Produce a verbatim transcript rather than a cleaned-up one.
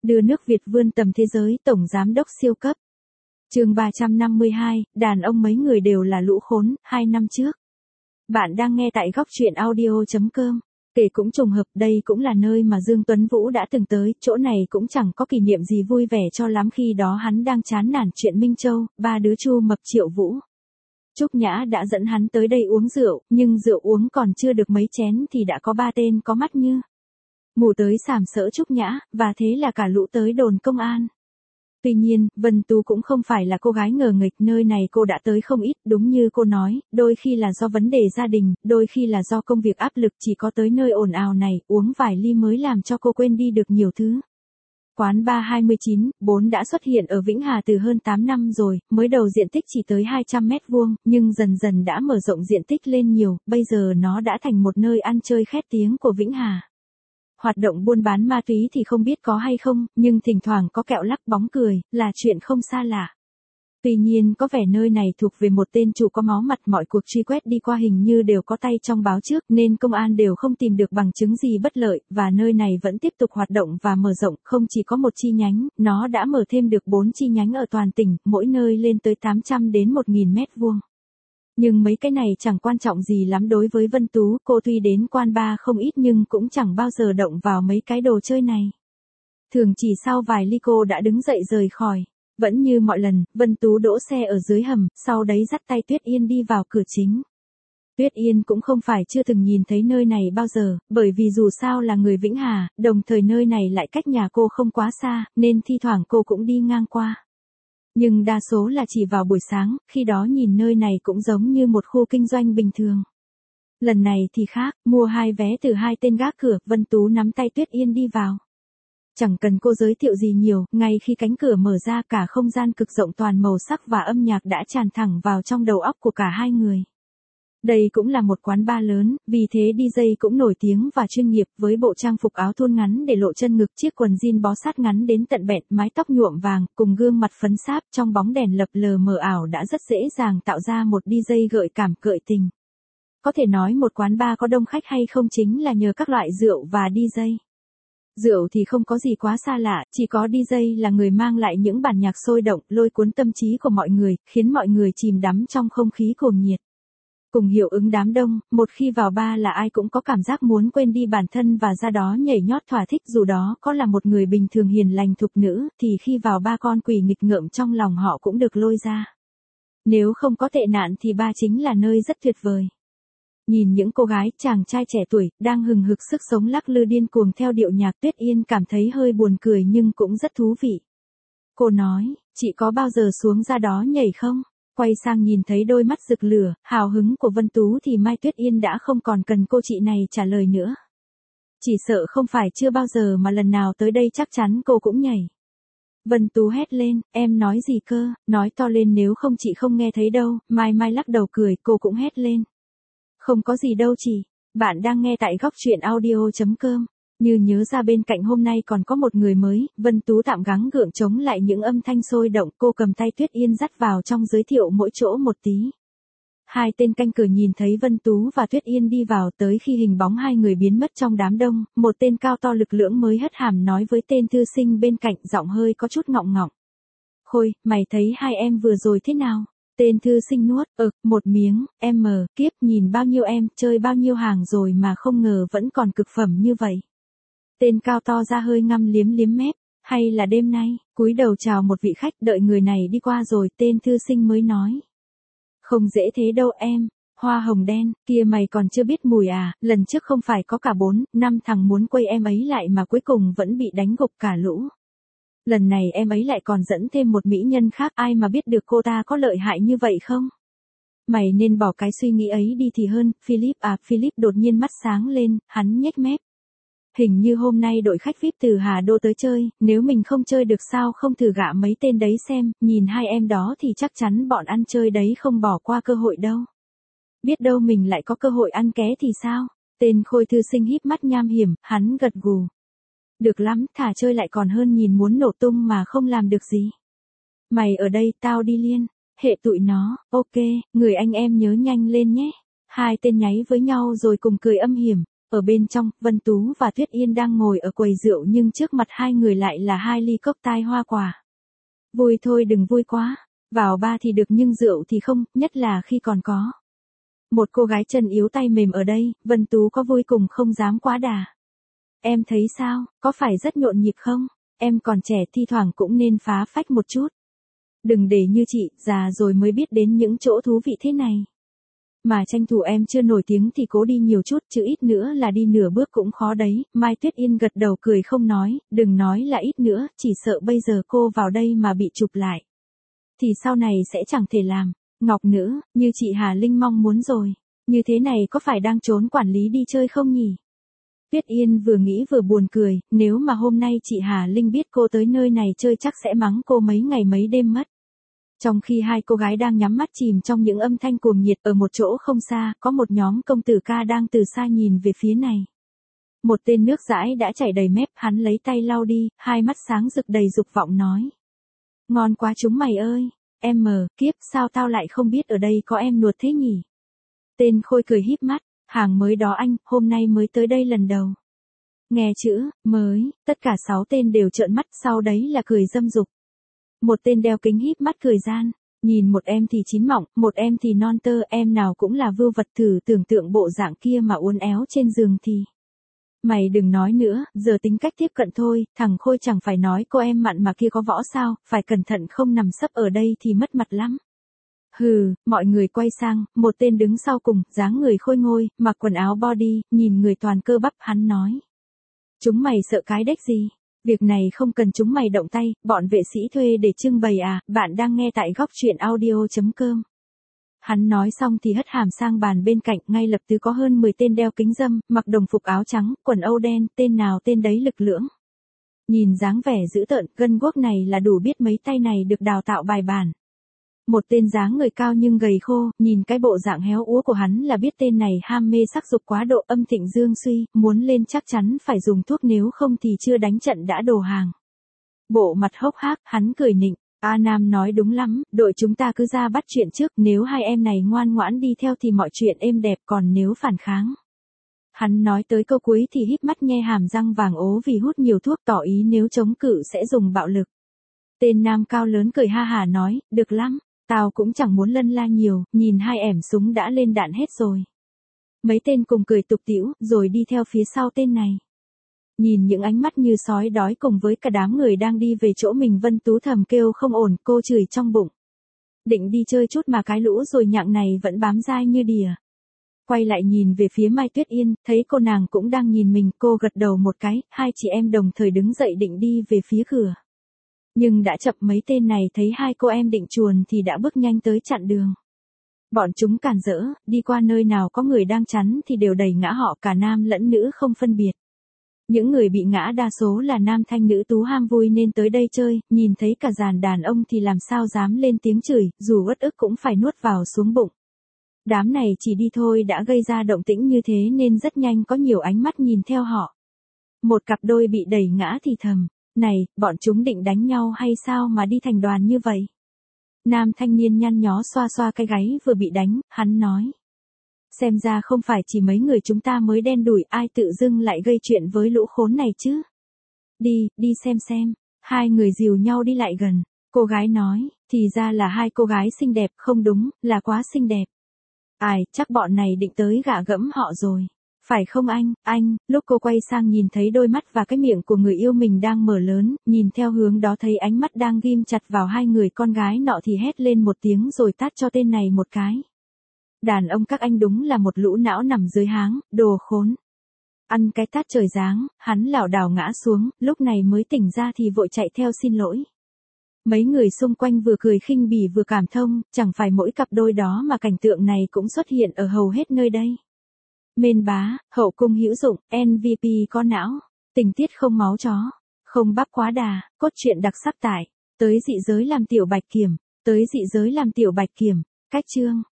Đưa nước Việt vươn tầm thế giới, tổng giám đốc siêu cấp. Chương ba trăm năm mươi hai, đàn ông mấy người đều là lũ khốn, hai năm trước. Bạn đang nghe tại góc truyện audio chấm com. Kể cũng trùng hợp, đây cũng là nơi mà Dương Tuấn Vũ đã từng tới, chỗ này cũng chẳng có kỷ niệm gì vui vẻ cho lắm, khi đó hắn đang chán nản chuyện Minh Châu, ba đứa Chu Mập Triệu Vũ. Trúc Nhã đã dẫn hắn tới đây uống rượu, nhưng rượu uống còn chưa được mấy chén thì đã có ba tên có mắt như mù tới sàm sỡ Trúc Nhã, và thế là cả lũ tới đồn công an. Tuy nhiên, Vân Tú cũng không phải là cô gái ngờ nghịch, nơi này cô đã tới không ít, đúng như cô nói, đôi khi là do vấn đề gia đình, đôi khi là do công việc áp lực, chỉ có tới nơi ồn ào này, uống vài ly mới làm cho cô quên đi được nhiều thứ. Quán bar hai chín bốn đã xuất hiện ở Vĩnh Hà từ hơn tám năm rồi, mới đầu diện tích chỉ tới hai trăm mét vuông, nhưng dần dần đã mở rộng diện tích lên nhiều, bây giờ nó đã thành một nơi ăn chơi khét tiếng của Vĩnh Hà. Hoạt động buôn bán ma túy thì không biết có hay không, nhưng thỉnh thoảng có kẹo lắc bóng cười, là chuyện không xa lạ. Tuy nhiên có vẻ nơi này thuộc về một tên chủ có máu mặt, mọi cuộc truy quét đi qua hình như đều có tay trong báo trước, nên công an đều không tìm được bằng chứng gì bất lợi, và nơi này vẫn tiếp tục hoạt động và mở rộng, không chỉ có một chi nhánh, nó đã mở thêm được bốn chi nhánh ở toàn tỉnh, mỗi nơi lên tới tám trăm đến một nghìn mét vuông. Nhưng mấy cái này chẳng quan trọng gì lắm đối với Vân Tú, cô tuy đến quán bar không ít nhưng cũng chẳng bao giờ động vào mấy cái đồ chơi này. Thường chỉ sau vài ly cô đã đứng dậy rời khỏi. Vẫn như mọi lần, Vân Tú đỗ xe ở dưới hầm, sau đấy dắt tay Tuyết Yên đi vào cửa chính. Tuyết Yên cũng không phải chưa từng nhìn thấy nơi này bao giờ, bởi vì dù sao là người Vĩnh Hà, đồng thời nơi này lại cách nhà cô không quá xa, nên thi thoảng cô cũng đi ngang qua. Nhưng đa số là chỉ vào buổi sáng, khi đó nhìn nơi này cũng giống như một khu kinh doanh bình thường. Lần này thì khác, mua hai vé từ hai tên gác cửa, Vân Tú nắm tay Tuyết Yên đi vào. Chẳng cần cô giới thiệu gì nhiều, ngay khi cánh cửa mở ra, cả không gian cực rộng toàn màu sắc và âm nhạc đã tràn thẳng vào trong đầu óc của cả hai người. Đây cũng là một quán bar lớn, vì thế đi jay cũng nổi tiếng và chuyên nghiệp, với bộ trang phục áo thun ngắn để lộ chân ngực, chiếc quần jean bó sát ngắn đến tận bẹn, mái tóc nhuộm vàng, cùng gương mặt phấn sáp trong bóng đèn lập lờ mờ ảo đã rất dễ dàng tạo ra một đi jay gợi cảm gợi tình. Có thể nói một quán bar có đông khách hay không chính là nhờ các loại rượu và đi jay. Rượu thì không có gì quá xa lạ, chỉ có đi jay là người mang lại những bản nhạc sôi động, lôi cuốn tâm trí của mọi người, khiến mọi người chìm đắm trong không khí cuồng nhiệt. Cùng hiệu ứng đám đông, một khi vào bar là ai cũng có cảm giác muốn quên đi bản thân và ra đó nhảy nhót thỏa thích, dù đó có là một người bình thường hiền lành thục nữ, thì khi vào bar con quỷ nghịch ngợm trong lòng họ cũng được lôi ra. Nếu không có tệ nạn thì bar chính là nơi rất tuyệt vời. Nhìn những cô gái, chàng trai trẻ tuổi, đang hừng hực sức sống lắc lư điên cuồng theo điệu nhạc, Tuyết Yên cảm thấy hơi buồn cười nhưng cũng rất thú vị. Cô nói, chị có bao giờ xuống ra đó nhảy không? Quay sang nhìn thấy đôi mắt rực lửa, hào hứng của Vân Tú thì Mai Tuyết Yên đã không còn cần cô chị này trả lời nữa. Chỉ sợ không phải chưa bao giờ mà lần nào tới đây chắc chắn cô cũng nhảy. Vân Tú hét lên, em nói gì cơ, nói to lên nếu không chị không nghe thấy đâu, Mai Mai lắc đầu cười, cô cũng hét lên. Không có gì đâu chị, bạn đang nghe tại góc truyện audio chấm com. Như nhớ ra bên cạnh hôm nay còn có một người mới, Vân Tú tạm gắng gượng chống lại những âm thanh sôi động, cô cầm tay Tuyết Yên dắt vào trong giới thiệu mỗi chỗ một tí. Hai tên canh cửa nhìn thấy Vân Tú và Tuyết Yên đi vào, tới khi hình bóng hai người biến mất trong đám đông, một tên cao to lực lưỡng mới hất hàm nói với tên thư sinh bên cạnh, giọng hơi có chút ngọng ngọng. Khôi, mày thấy hai em vừa rồi thế nào? Tên thư sinh nuốt, ực, một miếng, em mờ, kiếp, nhìn bao nhiêu em, chơi bao nhiêu hàng rồi mà không ngờ vẫn còn cực phẩm như vậy. Tên cao to ra hơi ngăm liếm liếm mép, hay là đêm nay, cúi đầu chào một vị khách, đợi người này đi qua rồi tên thư sinh mới nói. Không dễ thế đâu em, hoa hồng đen, kia mày còn chưa biết mùi à, lần trước không phải có cả bốn, năm thằng muốn quay em ấy lại mà cuối cùng vẫn bị đánh gục cả lũ. Lần này em ấy lại còn dẫn thêm một mỹ nhân khác, ai mà biết được cô ta có lợi hại như vậy không? Mày nên bỏ cái suy nghĩ ấy đi thì hơn, Philip à, Philip đột nhiên mắt sáng lên, hắn nhếch mép. Hình như hôm nay đội khách vi ai pi từ Hà Đô tới chơi, nếu mình không chơi được sao không thử gạ mấy tên đấy xem, nhìn hai em đó thì chắc chắn bọn ăn chơi đấy không bỏ qua cơ hội đâu. Biết đâu mình lại có cơ hội ăn ké thì sao? Tên Khôi thư sinh híp mắt nham hiểm, hắn gật gù. Được lắm, thả chơi lại còn hơn nhìn muốn nổ tung mà không làm được gì. Mày ở đây, tao đi liền. Hệ tụi nó, ok, người anh em nhớ nhanh lên nhé. Hai tên nháy với nhau rồi cùng cười âm hiểm. Ở bên trong, Vân Tú và Tuyết Yên đang ngồi ở quầy rượu nhưng trước mặt hai người lại là hai ly cốc tai hoa quả. Vui thôi đừng vui quá, vào ba thì được nhưng rượu thì không, nhất là khi còn có một cô gái chân yếu tay mềm ở đây, Vân Tú có vui cùng không dám quá đà. Em thấy sao, có phải rất nhộn nhịp không? Em còn trẻ thi thoảng cũng nên phá phách một chút. Đừng để như chị, già rồi mới biết đến những chỗ thú vị thế này. Mà tranh thủ em chưa nổi tiếng thì cố đi nhiều chút chứ ít nữa là đi nửa bước cũng khó đấy. Mai Tuyết Yên gật đầu cười không nói, đừng nói là ít nữa, chỉ sợ bây giờ cô vào đây mà bị chụp lại. Thì sau này sẽ chẳng thể làm. Ngọc nữ, như chị Hà Linh mong muốn rồi. Như thế này có phải đang trốn quản lý đi chơi không nhỉ? Tuyết Yên vừa nghĩ vừa buồn cười, nếu mà hôm nay chị Hà Linh biết cô tới nơi này chơi chắc sẽ mắng cô mấy ngày mấy đêm mất. Trong khi hai cô gái đang nhắm mắt chìm trong những âm thanh cuồng nhiệt ở một chỗ không xa, có một nhóm công tử ca đang từ xa nhìn về phía này. Một tên nước dãi đã chảy đầy mép, hắn lấy tay lau đi, hai mắt sáng rực đầy dục vọng nói. Ngon quá chúng mày ơi, em mờ, kiếp sao tao lại không biết ở đây có em nuột thế nhỉ? Tên Khôi cười híp mắt, hàng mới đó anh, hôm nay mới tới đây lần đầu. Nghe chữ, mới, tất cả sáu tên đều trợn mắt, sau đấy là cười dâm dục. Một tên đeo kính híp mắt cười gian, nhìn một em thì chín mọng, một em thì non tơ, em nào cũng là vưu vật, thử tưởng tượng bộ dạng kia mà uốn éo trên giường thì. Mày đừng nói nữa, giờ tính cách tiếp cận thôi, thằng Khôi chẳng phải nói cô em mặn mà kia có võ sao, phải cẩn thận không nằm sấp ở đây thì mất mặt lắm. Hừ, mọi người quay sang, một tên đứng sau cùng, dáng người khôi ngôi, mặc quần áo body, nhìn người toàn cơ bắp, hắn nói. Chúng mày sợ cái đếch gì? Việc này không cần chúng mày động tay, bọn vệ sĩ thuê để trưng bày à, bạn đang nghe tại góc truyện audio chấm com. Hắn nói xong thì hất hàm sang bàn bên cạnh, ngay lập tức có hơn mười tên đeo kính râm, mặc đồng phục áo trắng, quần âu đen, tên nào tên đấy lực lưỡng. Nhìn dáng vẻ dữ tợn, gân guốc này là đủ biết mấy tay này được đào tạo bài bản. Một tên dáng người cao nhưng gầy khô, nhìn cái bộ dạng héo úa của hắn là biết tên này ham mê sắc dục quá độ, âm thịnh dương suy, muốn lên chắc chắn phải dùng thuốc nếu không thì chưa đánh trận đã đổ hàng. Bộ mặt hốc hác, hắn cười nịnh, A Nam nói đúng lắm, đội chúng ta cứ ra bắt chuyện trước, nếu hai em này ngoan ngoãn đi theo thì mọi chuyện êm đẹp, còn nếu phản kháng. Hắn nói tới câu cuối thì híp mắt nhe hàm răng vàng ố vì hút nhiều thuốc, tỏ ý nếu chống cự sẽ dùng bạo lực. Tên nam cao lớn cười ha hả nói, được lắm. Tao cũng chẳng muốn lân la nhiều, nhìn hai ẻm súng đã lên đạn hết rồi. Mấy tên cùng cười tục tĩu, rồi đi theo phía sau tên này. Nhìn những ánh mắt như sói đói cùng với cả đám người đang đi về chỗ mình, Vân Tú thầm kêu không ổn, cô chửi trong bụng. Định đi chơi chút mà cái lũ rồi nhặng này vẫn bám dai như đìa. Quay lại nhìn về phía Mai Tuyết Yên, thấy cô nàng cũng đang nhìn mình, cô gật đầu một cái, hai chị em đồng thời đứng dậy định đi về phía cửa. Nhưng đã chậm, mấy tên này thấy hai cô em định chuồn thì đã bước nhanh tới chặn đường. Bọn chúng cản rỡ, đi qua nơi nào có người đang chắn thì đều đẩy ngã họ, cả nam lẫn nữ không phân biệt. Những người bị ngã đa số là nam thanh nữ tú ham vui nên tới đây chơi, nhìn thấy cả dàn đàn ông thì làm sao dám lên tiếng chửi, dù uất ức cũng phải nuốt vào xuống bụng. Đám này chỉ đi thôi đã gây ra động tĩnh như thế nên rất nhanh có nhiều ánh mắt nhìn theo họ. Một cặp đôi bị đẩy ngã thì thầm. Này, bọn chúng định đánh nhau hay sao mà đi thành đoàn như vậy? Nam thanh niên nhăn nhó xoa xoa cái gáy vừa bị đánh, hắn nói. Xem ra không phải chỉ mấy người chúng ta mới đen đủi, ai tự dưng lại gây chuyện với lũ khốn này chứ? Đi, đi xem xem. Hai người dìu nhau đi lại gần. Cô gái nói, thì ra là hai cô gái xinh đẹp, không đúng, là quá xinh đẹp. Ai, chắc bọn này định tới gạ gẫm họ rồi. Phải không anh, anh, lúc cô quay sang nhìn thấy đôi mắt và cái miệng của người yêu mình đang mở lớn, nhìn theo hướng đó thấy ánh mắt đang ghim chặt vào hai người con gái nọ thì hét lên một tiếng rồi tát cho tên này một cái. Đàn ông các anh đúng là một lũ não nằm dưới háng, đồ khốn. Ăn cái tát trời giáng, hắn lảo đảo ngã xuống, lúc này mới tỉnh ra thì vội chạy theo xin lỗi. Mấy người xung quanh vừa cười khinh bỉ vừa cảm thông, chẳng phải mỗi cặp đôi đó mà cảnh tượng này cũng xuất hiện ở hầu hết nơi đây. Mên bá, hậu cung hữu dụng, em vê pê có não, tình tiết không máu chó, không bắp quá đà, cốt truyện đặc sắc tại, tới dị giới làm tiểu bạch kiểm, tới dị giới làm tiểu bạch kiểm, cách chương.